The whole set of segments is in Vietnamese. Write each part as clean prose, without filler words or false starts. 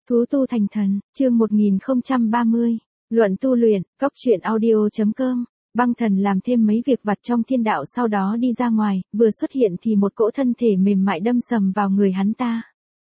Thú tu thành thần, chương 1030, luận tu luyện, cốc truyện audio.com. Băng thần làm thêm mấy việc vặt trong thiên đạo sau đó đi ra ngoài, vừa xuất hiện thì một cỗ thân thể mềm mại đâm sầm vào người hắn ta.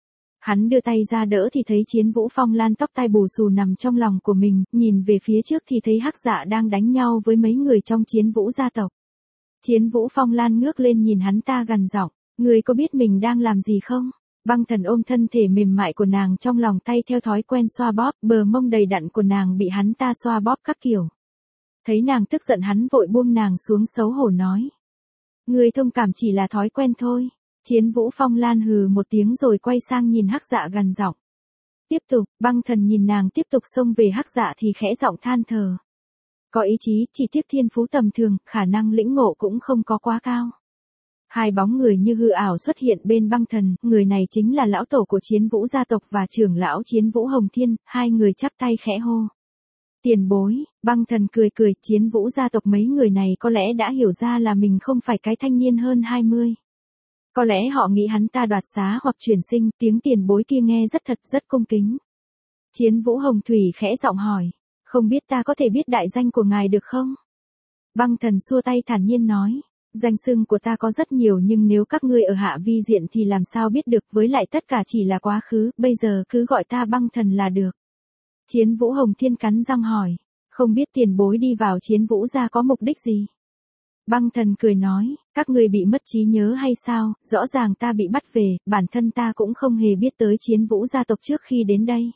Hắn đưa tay ra đỡ thì thấy Chiến Vũ Phong Lan tóc tai bù xù nằm trong lòng của mình, nhìn về phía trước thì thấy Hắc Dạ đang đánh nhau với mấy người trong Chiến Vũ gia tộc. Chiến Vũ Phong Lan ngước lên nhìn hắn ta gằn giọng, người có biết mình đang làm gì không? Băng thần ôm thân thể mềm mại của nàng trong lòng tay theo thói quen xoa bóp, bờ mông đầy đặn của nàng bị hắn ta xoa bóp các kiểu. Thấy nàng tức giận hắn vội buông nàng xuống xấu hổ nói. Người thông cảm chỉ là thói quen thôi. Chiến Vũ Phong Lan hừ một tiếng rồi quay sang nhìn Hắc Dạ gằn giọng. Tiếp tục, băng thần nhìn nàng tiếp tục xông về Hắc Dạ thì khẽ giọng than thở. Có ý chí, chỉ tiếc thiên phú tầm thường, khả năng lĩnh ngộ cũng không có quá cao. Hai bóng người như hư ảo xuất hiện bên băng thần, người này chính là lão tổ của Chiến Vũ gia tộc và trưởng lão Chiến Vũ Hồng Thiên, hai người chắp tay khẽ hô. Tiền bối, băng thần cười cười, Chiến Vũ gia tộc mấy người này có lẽ đã hiểu ra là mình không phải cái thanh niên hơn 20. Có lẽ họ nghĩ hắn ta đoạt xá hoặc chuyển sinh, tiếng tiền bối kia nghe rất cung kính. Chiến Vũ Hồng Thủy khẽ giọng hỏi, không biết ta có thể biết đại danh của ngài được không? Băng thần xua tay thản nhiên nói. Danh xưng của ta có rất nhiều nhưng nếu các ngươi ở hạ vi diện thì làm sao biết được, với lại tất cả chỉ là quá khứ, bây giờ cứ gọi ta băng thần là được. Chiến Vũ Hồng Thiên cắn răng hỏi, không biết tiền bối đi vào Chiến Vũ gia có mục đích gì? Băng thần cười nói, các ngươi bị mất trí nhớ hay sao, rõ ràng ta bị bắt về, bản thân ta cũng không hề biết tới Chiến Vũ gia tộc trước khi đến đây.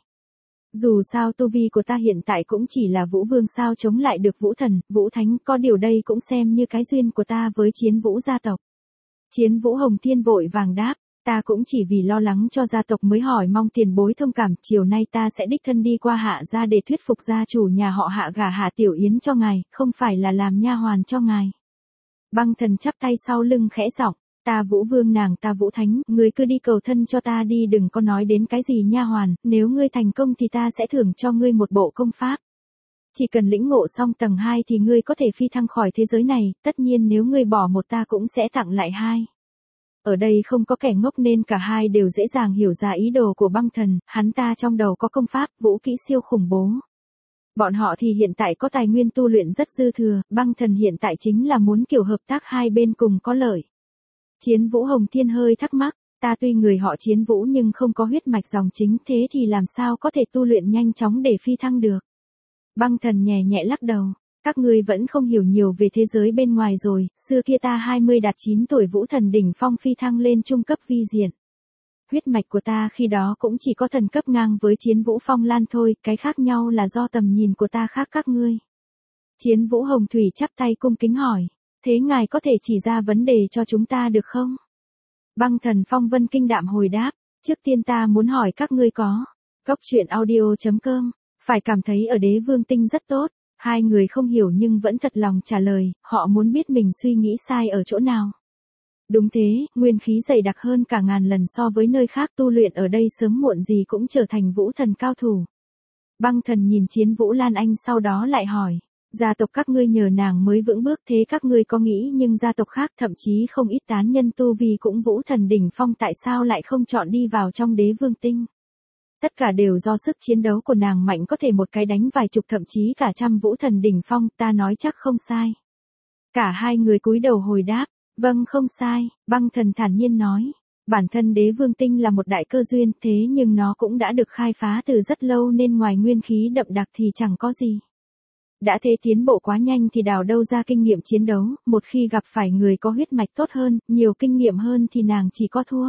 Dù sao tu vi của ta hiện tại cũng chỉ là Vũ Vương sao chống lại được Vũ Thần, Vũ Thánh, có điều đây cũng xem như cái duyên của ta với Chiến Vũ gia tộc. Chiến Vũ Hồng Thiên vội vàng đáp, ta cũng chỉ vì lo lắng cho gia tộc mới hỏi mong tiền bối thông cảm, chiều nay ta sẽ đích thân đi qua Hạ gia để thuyết phục gia chủ nhà họ Hạ gả Hạ Tiểu Yến cho ngài, không phải là làm nha hoàn cho ngài. Băng thần chắp tay sau lưng khẽ giọng. Ta Vũ Vương nàng ta Vũ Thánh, ngươi cứ đi cầu thân cho ta đi, đừng có nói đến cái gì nha hoàn, nếu ngươi thành công thì ta sẽ thưởng cho ngươi một bộ công pháp. Chỉ cần lĩnh ngộ xong tầng 2 thì ngươi có thể phi thăng khỏi thế giới này, tất nhiên nếu ngươi bỏ một ta cũng sẽ tặng lại 2. Ở đây không có kẻ ngốc nên cả hai đều dễ dàng hiểu ra ý đồ của băng thần, hắn ta trong đầu có công pháp, vũ kỹ siêu khủng bố. Bọn họ thì hiện tại có tài nguyên tu luyện rất dư thừa, băng thần hiện tại chính là muốn kiểu hợp tác hai bên cùng có lợi. Chiến Vũ Hồng Thiên hơi thắc mắc, ta tuy người họ Chiến Vũ nhưng không có huyết mạch dòng chính, thế thì làm sao có thể tu luyện nhanh chóng để phi thăng được. Băng thần nhẹ nhẹ lắc đầu, các ngươi vẫn không hiểu nhiều về thế giới bên ngoài rồi, xưa kia ta 20 đạt 9 tuổi Vũ Thần đỉnh phong phi thăng lên trung cấp vi diện. Huyết mạch của ta khi đó cũng chỉ có thần cấp ngang với Chiến Vũ Phong Lan thôi, cái khác nhau là do tầm nhìn của ta khác các ngươi. Chiến Vũ Hồng Thủy chắp tay cung kính hỏi. Thế ngài có thể chỉ ra vấn đề cho chúng ta được không? Băng thần Phong Vân kinh đạm hồi đáp, trước tiên ta muốn hỏi các ngươi có. Cốc truyện audio.com, phải cảm thấy ở Đế Vương Tinh rất tốt. Hai người không hiểu nhưng vẫn thật lòng trả lời, họ muốn biết mình suy nghĩ sai ở chỗ nào. Đúng thế, nguyên khí dày đặc hơn cả ngàn lần so với nơi khác, tu luyện ở đây sớm muộn gì cũng trở thành vũ thần cao thủ. Băng thần nhìn Chiến Vũ Lan Anh sau đó lại hỏi. Gia tộc các ngươi nhờ nàng mới vững bước, thế các ngươi có nghĩ nhưng gia tộc khác thậm chí không ít tán nhân tu vi cũng Vũ Thần đỉnh phong tại sao lại không chọn đi vào trong Đế Vương Tinh? Tất cả đều do sức chiến đấu của nàng mạnh, có thể một cái đánh vài chục thậm chí cả trăm Vũ Thần đỉnh phong, ta nói chắc không sai. Cả hai người cúi đầu hồi đáp, vâng không sai, băng thần thản nhiên nói. Bản thân Đế Vương Tinh là một đại cơ duyên, thế nhưng nó cũng đã được khai phá từ rất lâu nên ngoài nguyên khí đậm đặc thì chẳng có gì. Đã thế tiến bộ quá nhanh thì đào đâu ra kinh nghiệm chiến đấu, một khi gặp phải người có huyết mạch tốt hơn, nhiều kinh nghiệm hơn thì nàng chỉ có thua.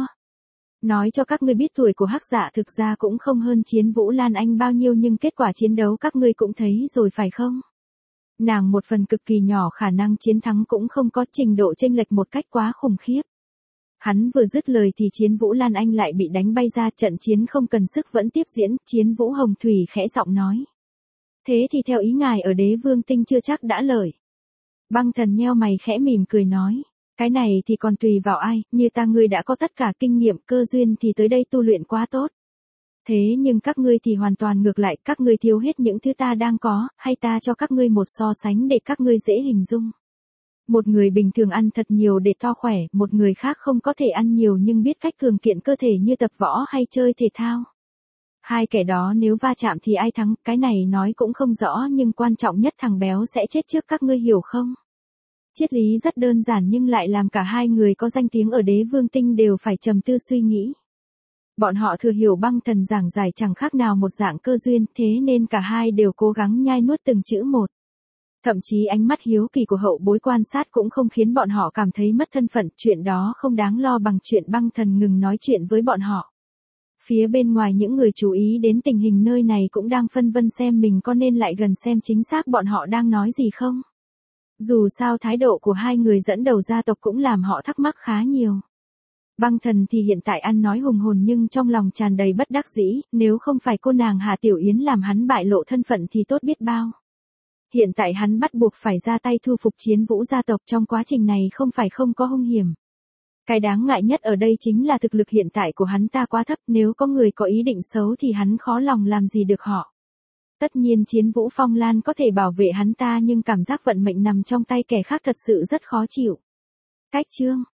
Nói cho các ngươi biết tuổi của Hắc Dạ thực ra cũng không hơn Chiến Vũ Lan Anh bao nhiêu nhưng kết quả chiến đấu các ngươi cũng thấy rồi phải không? Nàng một phần cực kỳ nhỏ khả năng chiến thắng cũng không có, trình độ chênh lệch một cách quá khủng khiếp. Hắn vừa dứt lời thì Chiến Vũ Lan Anh lại bị đánh bay ra, trận chiến không cần sức vẫn tiếp diễn, Chiến Vũ Hồng Thủy khẽ giọng nói. Thế thì theo ý ngài ở Đế Vương Tinh chưa chắc đã lợi. Băng thần nheo mày khẽ mỉm cười nói, cái này thì còn tùy vào ai, như ta ngươi đã có tất cả kinh nghiệm cơ duyên thì tới đây tu luyện quá tốt. Thế nhưng các ngươi thì hoàn toàn ngược lại, các ngươi thiếu hết những thứ ta đang có, hay ta cho các ngươi một so sánh để các ngươi dễ hình dung. Một người bình thường ăn thật nhiều để to khỏe, một người khác không có thể ăn nhiều nhưng biết cách cường kiện cơ thể như tập võ hay chơi thể thao. Hai kẻ đó nếu va chạm thì ai thắng, cái này nói cũng không rõ nhưng quan trọng nhất thằng béo sẽ chết trước các ngươi hiểu không? Triết lý rất đơn giản nhưng lại làm cả hai người có danh tiếng ở Đế Vương Tinh đều phải trầm tư suy nghĩ. Bọn họ thừa hiểu Băng Thần giảng giải chẳng khác nào một dạng cơ duyên, thế nên cả hai đều cố gắng nhai nuốt từng chữ một. Thậm chí ánh mắt hiếu kỳ của hậu bối quan sát cũng không khiến bọn họ cảm thấy mất thân phận, chuyện đó không đáng lo bằng chuyện Băng Thần ngừng nói chuyện với bọn họ. Phía bên ngoài những người chú ý đến tình hình nơi này cũng đang phân vân xem mình có nên lại gần xem chính xác bọn họ đang nói gì không. Dù sao thái độ của hai người dẫn đầu gia tộc cũng làm họ thắc mắc khá nhiều. Băng Thần thì hiện tại ăn nói hùng hồn nhưng trong lòng tràn đầy bất đắc dĩ, nếu không phải cô nàng Hà Tiểu Yến làm hắn bại lộ thân phận thì tốt biết bao. Hiện tại hắn bắt buộc phải ra tay thu phục Chiến Vũ gia tộc, trong quá trình này không phải không có hung hiểm. Cái đáng ngại nhất ở đây chính là thực lực hiện tại của hắn ta quá thấp, nếu có người có ý định xấu thì hắn khó lòng làm gì được họ. Tất nhiên Chiến Vũ Phong Lan có thể bảo vệ hắn ta nhưng cảm giác vận mệnh nằm trong tay kẻ khác thật sự rất khó chịu. Cách chương